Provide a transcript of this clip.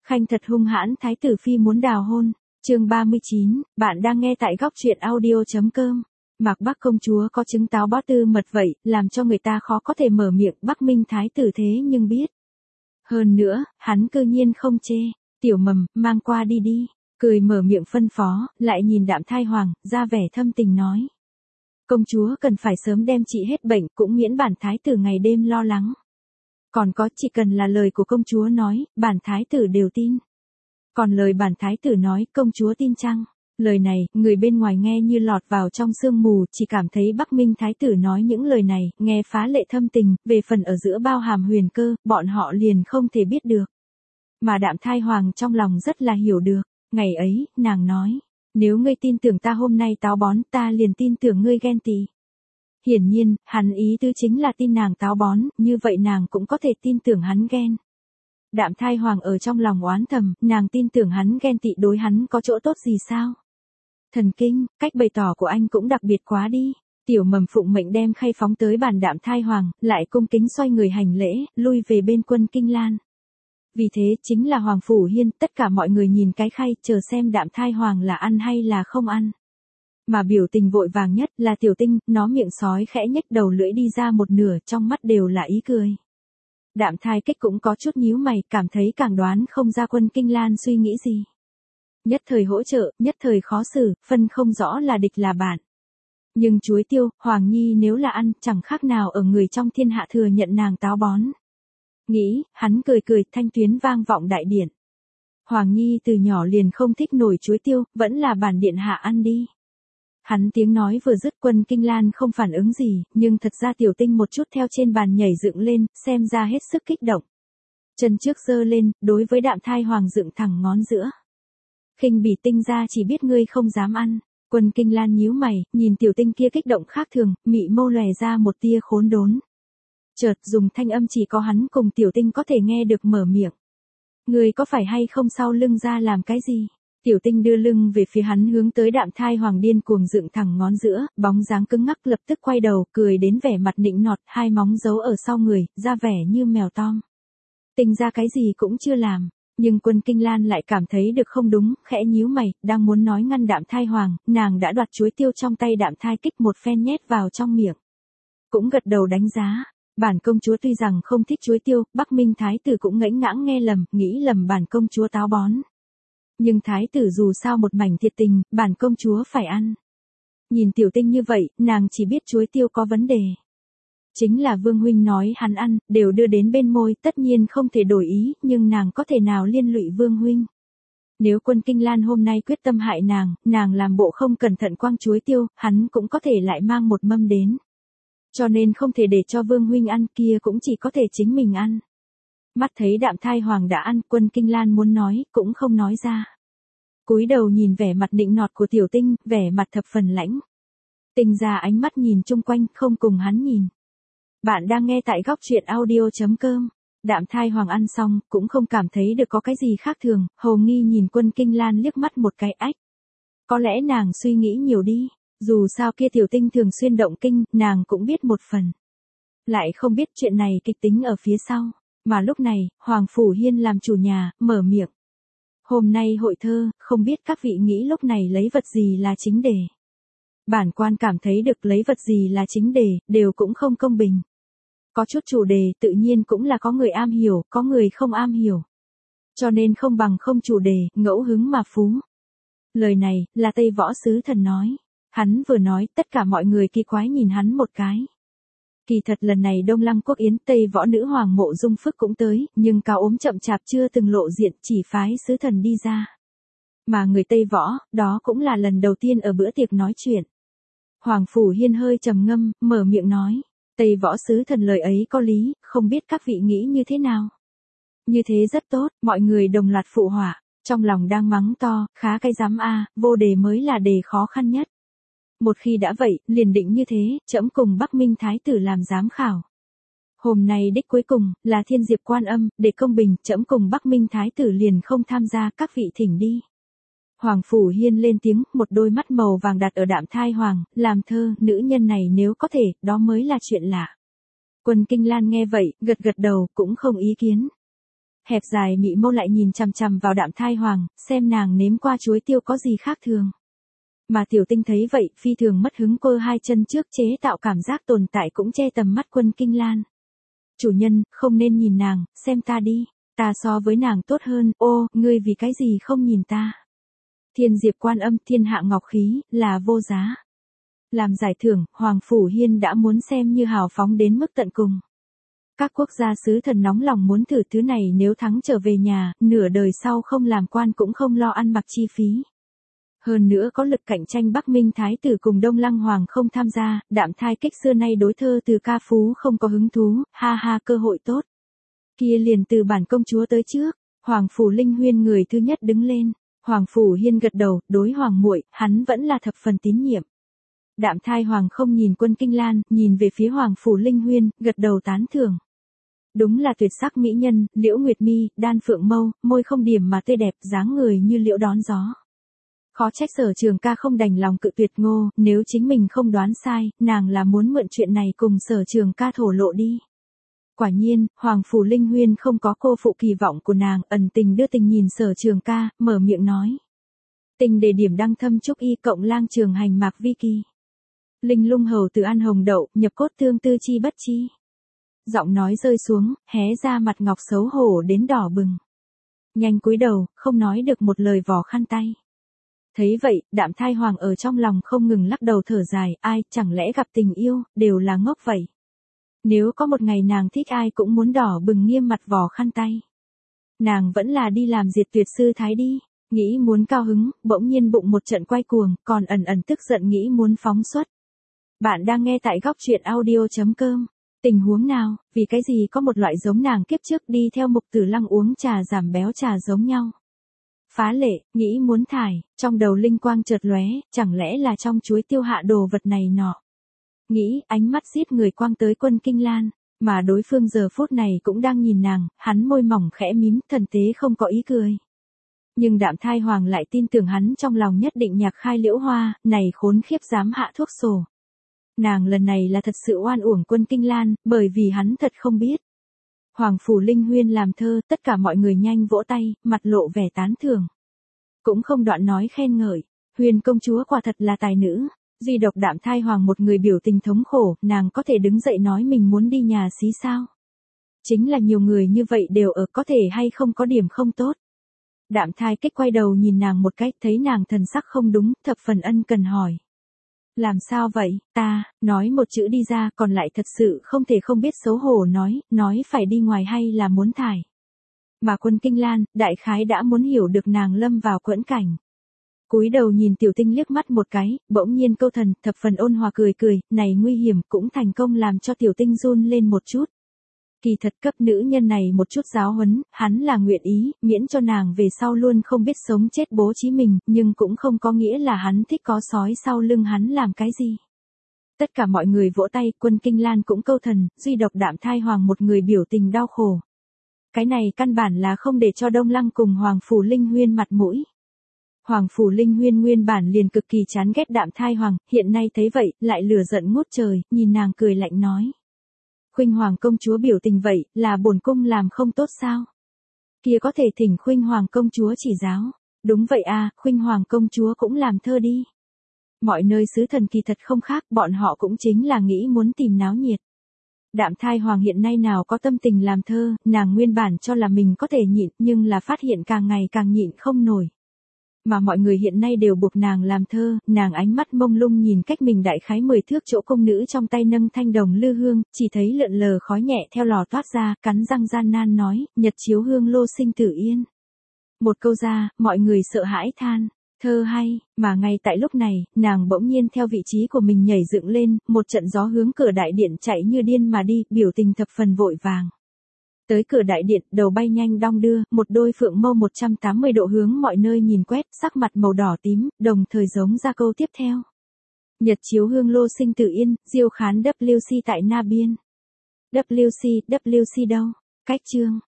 Khanh thật hung hãn, thái tử phi muốn đào hôn. Chương 39, bạn đang nghe tại góc truyện audio.com. Mạc Bắc công chúa có trứng táo bó tư mật vậy, làm cho người ta khó có thể mở miệng. Bắc Minh thái tử thế nhưng biết. Hơn nữa, hắn cư nhiên không chê. Tiểu Mầm, mang qua đi đi. Cười mở miệng phân phó, lại nhìn Đạm Thai Hoàng, ra vẻ thâm tình nói. Công chúa cần phải sớm đem trị hết bệnh, cũng miễn bản thái tử ngày đêm lo lắng. Còn có, chỉ cần là lời của công chúa nói, bản thái tử đều tin. Còn lời bản thái tử nói, công chúa tin chăng? Lời này, người bên ngoài nghe như lọt vào trong sương mù, chỉ cảm thấy Bắc Minh thái tử nói những lời này, nghe phá lệ thâm tình, về phần ở giữa bao hàm huyền cơ, bọn họ liền không thể biết được. Mà Đạm Thai Hoàng trong lòng rất là hiểu được. Ngày ấy, nàng nói, nếu ngươi tin tưởng ta hôm nay táo bón, ta liền tin tưởng ngươi ghen tị. Hiển nhiên, hắn ý tứ chính là tin nàng táo bón, như vậy nàng cũng có thể tin tưởng hắn ghen. Đạm Thai Hoàng ở trong lòng oán thầm, nàng tin tưởng hắn ghen tị đối hắn có chỗ tốt gì sao? Thần kinh, cách bày tỏ của anh cũng đặc biệt quá đi. Tiểu Mầm phụng mệnh đem khay phóng tới bàn Đạm Thai Hoàng, lại cung kính xoay người hành lễ, lui về bên quân Kinh Lan. Vì thế, chính là Hoàng Phủ Hiên, tất cả mọi người nhìn cái khay, chờ xem Đạm Thai Hoàng là ăn hay là không ăn. Mà biểu tình vội vàng nhất là Tiểu Tinh, nó miệng sói khẽ nhếch đầu lưỡi đi ra một nửa, trong mắt đều là ý cười. Đạm Thai Kích cũng có chút nhíu mày, cảm thấy càng đoán không ra quân Kinh Lan suy nghĩ gì. Nhất thời hỗ trợ, nhất thời khó xử, phân không rõ là địch là bạn. Nhưng chuối tiêu, Hoàng Nhi nếu là ăn, chẳng khác nào ở người trong thiên hạ thừa nhận nàng táo bón. Nghĩ, hắn cười cười, thanh tuyến vang vọng đại điện. Hoàng Nhi từ nhỏ liền không thích nổi chuối tiêu, vẫn là bản điện hạ ăn đi. Hắn tiếng nói vừa dứt, quân Kinh Lan không phản ứng gì, nhưng thật ra Tiểu Tinh một chút theo trên bàn nhảy dựng lên, xem ra hết sức kích động. Chân trước giơ lên, đối với Đạm Thai Hoàng dựng thẳng ngón giữa. Khinh bỉ Tinh ra chỉ biết ngươi không dám ăn. Quân Kinh Lan nhíu mày, nhìn Tiểu Tinh kia kích động khác thường, mị mâu lòe ra một tia khốn đốn. Chợt dùng thanh âm chỉ có hắn cùng Tiểu Tinh có thể nghe được mở miệng. Ngươi có phải hay không sau lưng ra làm cái gì? Tiểu Tinh đưa lưng về phía hắn, hướng tới Đạm Thai Hoàng điên cuồng dựng thẳng ngón giữa, bóng dáng cứng ngắc lập tức quay đầu, cười đến vẻ mặt nịnh nọt, hai móng giấu ở sau người, ra vẻ như mèo tom. Tinh ra cái gì cũng chưa làm, nhưng quân Kinh Lan lại cảm thấy được không đúng, khẽ nhíu mày, đang muốn nói ngăn Đạm Thai Hoàng, nàng đã đoạt chuối tiêu trong tay Đạm Thai Kích một phen nhét vào trong miệng. Cũng gật đầu đánh giá. Bản công chúa tuy rằng không thích chuối tiêu, Bắc Minh thái tử cũng ngẫnh ngãng nghe lầm, nghĩ lầm bản công chúa táo bón. Nhưng thái tử dù sao một mảnh thiệt tình, bản công chúa phải ăn. Nhìn Tiểu Tinh như vậy, nàng chỉ biết chuối tiêu có vấn đề. Chính là Vương huynh nói hắn ăn, đều đưa đến bên môi, tất nhiên không thể đổi ý, nhưng nàng có thể nào liên lụy Vương huynh. Nếu quân Kinh Lan hôm nay quyết tâm hại nàng làm bộ không cẩn thận quăng chuối tiêu, hắn cũng có thể lại mang một mâm đến. Cho nên không thể để cho Vương huynh ăn, kia cũng chỉ có thể chính mình ăn. Mắt thấy Đạm Thai Hoàng đã ăn, quân Kinh Lan muốn nói, cũng không nói ra. Cúi đầu nhìn vẻ mặt nịnh nọt của Tiểu Tinh, vẻ mặt thập phần lãnh. Tinh ra ánh mắt nhìn chung quanh, không cùng hắn nhìn. Bạn đang nghe tại góc truyện audio.com. Đạm Thai Hoàng ăn xong, cũng không cảm thấy được có cái gì khác thường, hầu nghi nhìn quân Kinh Lan liếc mắt một cái ách. Có lẽ nàng suy nghĩ nhiều đi. Dù sao kia Tiểu Tinh thường xuyên động kinh, nàng cũng biết một phần. Lại không biết chuyện này kịch tính ở phía sau. Mà lúc này, Hoàng Phủ Hiên làm chủ nhà, mở miệng. Hôm nay hội thơ, không biết các vị nghĩ lúc này lấy vật gì là chính đề. Bản quan cảm thấy được lấy vật gì là chính đề, đều cũng không công bình. Có chút chủ đề tự nhiên cũng là có người am hiểu, có người không am hiểu. Cho nên không bằng không chủ đề, ngẫu hứng mà phú. Lời này, là Tây Võ Sứ Thần nói. Hắn vừa nói, tất cả mọi người kỳ quái nhìn hắn một cái. Kỳ thật lần này Đông Lăng Quốc Yến Tây Võ Nữ Hoàng Mộ Dung Phức cũng tới, nhưng cao ốm chậm chạp chưa từng lộ diện, chỉ phái sứ thần đi ra. Mà người Tây Võ, đó cũng là lần đầu tiên ở bữa tiệc nói chuyện. Hoàng Phủ Hiên hơi trầm ngâm, mở miệng nói. Tây Võ Sứ Thần lời ấy có lý, không biết các vị nghĩ như thế nào. Như thế rất tốt, mọi người đồng loạt phụ họa, trong lòng đang mắng to, khá cái dám a, vô đề mới là đề khó khăn nhất. Một khi đã vậy, liền định như thế, trẫm cùng Bắc Minh thái tử làm giám khảo. Hôm nay đích cuối cùng, là Thiên Diệp Quan Âm, để công bình, trẫm cùng Bắc Minh thái tử liền không tham gia, các vị thỉnh đi. Hoàng Phủ Hiên lên tiếng, một đôi mắt màu vàng đặt ở Đạm Thai Hoàng, làm thơ, nữ nhân này nếu có thể, đó mới là chuyện lạ. Quân Kinh Lan nghe vậy, gật gật đầu, cũng không ý kiến. Hẹp dài mị mâu lại nhìn chằm chằm vào Đạm Thai Hoàng, xem nàng nếm qua chuối tiêu có gì khác thường. Mà Tiểu Tinh thấy vậy, phi thường mất hứng, cơ hai chân trước chế tạo cảm giác tồn tại cũng che tầm mắt Quân Kinh Lan. Chủ nhân, không nên nhìn nàng, xem ta đi. Ta so với nàng tốt hơn, ô, ngươi vì cái gì không nhìn ta? Thiên Diệp Quan Âm, thiên hạ ngọc khí, là vô giá. Làm giải thưởng, Hoàng Phủ Hiên đã muốn xem như hào phóng đến mức tận cùng. Các quốc gia sứ thần nóng lòng muốn thử thứ này, nếu thắng trở về nhà, nửa đời sau không làm quan cũng không lo ăn mặc chi phí. Hơn nữa có lực cạnh tranh Bắc Minh Thái tử cùng Đông Lăng Hoàng không tham gia, Đạm Thai Kích xưa nay đối thơ từ ca phú không có hứng thú, ha ha, cơ hội tốt. Kia liền từ bản công chúa tới trước. Hoàng Phủ Linh Huyên người thứ nhất đứng lên. Hoàng Phủ Hiên gật đầu, đối Hoàng muội, hắn vẫn là thập phần tín nhiệm. Đạm Thai Hoàng không nhìn Quân Kinh Lan, nhìn về phía Hoàng Phủ Linh Huyên, gật đầu tán thưởng. Đúng là tuyệt sắc mỹ nhân, liễu nguyệt mi, đan phượng mâu, môi không điểm mà tươi đẹp, dáng người như liễu đón gió. Khó trách Sở Trường Ca không đành lòng cự tuyệt Ngô, nếu chính mình không đoán sai, nàng là muốn mượn chuyện này cùng Sở Trường Ca thổ lộ đi. Quả nhiên, Hoàng Phủ Linh Huyên không có cô phụ kỳ vọng của nàng, ẩn tình đưa tình nhìn Sở Trường Ca, mở miệng nói. Tình đề điểm đăng thâm trúc y cộng lang trường hành mạc vi kỳ. Linh lung hầu từ an hồng đậu, nhập cốt tương tư chi bất chi. Giọng nói rơi xuống, hé ra mặt ngọc xấu hổ đến đỏ bừng. Nhanh cúi đầu, không nói được một lời, vò khăn tay. Thấy vậy, Đạm Thai Hoàng ở trong lòng không ngừng lắc đầu thở dài, ai, chẳng lẽ gặp tình yêu, đều là ngốc vậy. Nếu có một ngày nàng thích ai cũng muốn đỏ bừng nghiêm mặt vò khăn tay. Nàng vẫn là đi làm diệt tuyệt sư thái đi, nghĩ muốn cao hứng, bỗng nhiên bụng một trận quay cuồng, còn ẩn ẩn tức giận nghĩ muốn phóng xuất. Bạn đang nghe tại góc truyện audio.com. Tình huống nào, vì cái gì có một loại giống nàng kiếp trước đi theo Mục Tử Lăng uống trà giảm béo trà giống nhau. Phá lệ, nghĩ muốn thải, trong đầu linh quang chợt lóe, chẳng lẽ là trong chuối tiêu hạ đồ vật này nọ. Nghĩ, ánh mắt giết người quang tới Quân Kinh Lan, mà đối phương giờ phút này cũng đang nhìn nàng, hắn môi mỏng khẽ mím, thần tế không có ý cười. Nhưng Đạm Thai Hoàng lại tin tưởng hắn trong lòng nhất định nhạc khai liễu hoa, này khốn khiếp dám hạ thuốc sổ. Nàng lần này là thật sự oan uổng Quân Kinh Lan, bởi vì hắn thật không biết. Hoàng Phủ Linh Huyên làm thơ, tất cả mọi người nhanh vỗ tay, mặt lộ vẻ tán thưởng. Cũng không đoạn nói khen ngợi, Huyền công chúa quả thật là tài nữ, duy độc Đạm Thai Hoàng một người biểu tình thống khổ, nàng có thể đứng dậy nói mình muốn đi nhà xí sao. Chính là nhiều người như vậy đều ở, có thể hay không có điểm không tốt. Đạm Thai Kích quay đầu nhìn nàng một cách, thấy nàng thần sắc không đúng, thập phần ân cần hỏi. Làm sao vậy, ta, nói một chữ đi ra, còn lại thật sự không thể không biết xấu hổ nói phải đi ngoài hay là muốn thải. Mà Quân Kinh Lan, đại khái đã muốn hiểu được nàng lâm vào quẫn cảnh. Cúi đầu nhìn Tiểu Tinh liếc mắt một cái, bỗng nhiên câu thần, thập phần ôn hòa cười cười, này nguy hiểm, cũng thành công làm cho Tiểu Tinh run lên một chút. Kỳ thật cấp nữ nhân này một chút giáo huấn, hắn là nguyện ý, miễn cho nàng về sau luôn không biết sống chết bố trí mình, nhưng cũng không có nghĩa là hắn thích có sói sau lưng hắn làm cái gì. Tất cả mọi người vỗ tay, Quân Kinh Lan cũng câu thần, duy độc Đạm Thai Hoàng một người biểu tình đau khổ. Cái này căn bản là không để cho Đông Lăng cùng Hoàng Phủ Linh Huyên mặt mũi. Hoàng Phủ Linh Huyên nguyên bản liền cực kỳ chán ghét Đạm Thai Hoàng, hiện nay thấy vậy, lại lửa giận ngút trời, nhìn nàng cười lạnh nói. Khuynh Hoàng công chúa biểu tình vậy, là bổn cung làm không tốt sao? Kia có thể thỉnh Khuynh Hoàng công chúa chỉ giáo. Đúng vậy à, Khuynh Hoàng công chúa cũng làm thơ đi. Mọi nơi sứ thần kỳ thật không khác, bọn họ cũng chính là nghĩ muốn tìm náo nhiệt. Đạm Thai Hoàng hiện nay nào có tâm tình làm thơ, nàng nguyên bản cho là mình có thể nhịn, nhưng là phát hiện càng ngày càng nhịn không nổi. Mà mọi người hiện nay đều buộc nàng làm thơ, nàng ánh mắt mông lung nhìn cách mình đại khái 10 thước chỗ công nữ trong tay nâng thanh đồng lư hương, chỉ thấy lượn lờ khói nhẹ theo lò toát ra, cắn răng gian nan nói, nhật chiếu hương lô sinh tử yên. Một câu ra, mọi người sợ hãi than, thơ hay, mà ngay tại lúc này, nàng bỗng nhiên theo vị trí của mình nhảy dựng lên, một trận gió hướng cửa đại điện chạy như điên mà đi, biểu tình thập phần vội vàng. Tới cửa đại điện, đầu bay nhanh đong đưa, một đôi phượng mâu 180 độ hướng mọi nơi nhìn quét, sắc mặt màu đỏ tím, đồng thời giống ra câu tiếp theo. Nhật chiếu hương lô sinh tử yên, diêu khán WC tại Na Biên. WC đâu? Cách chương.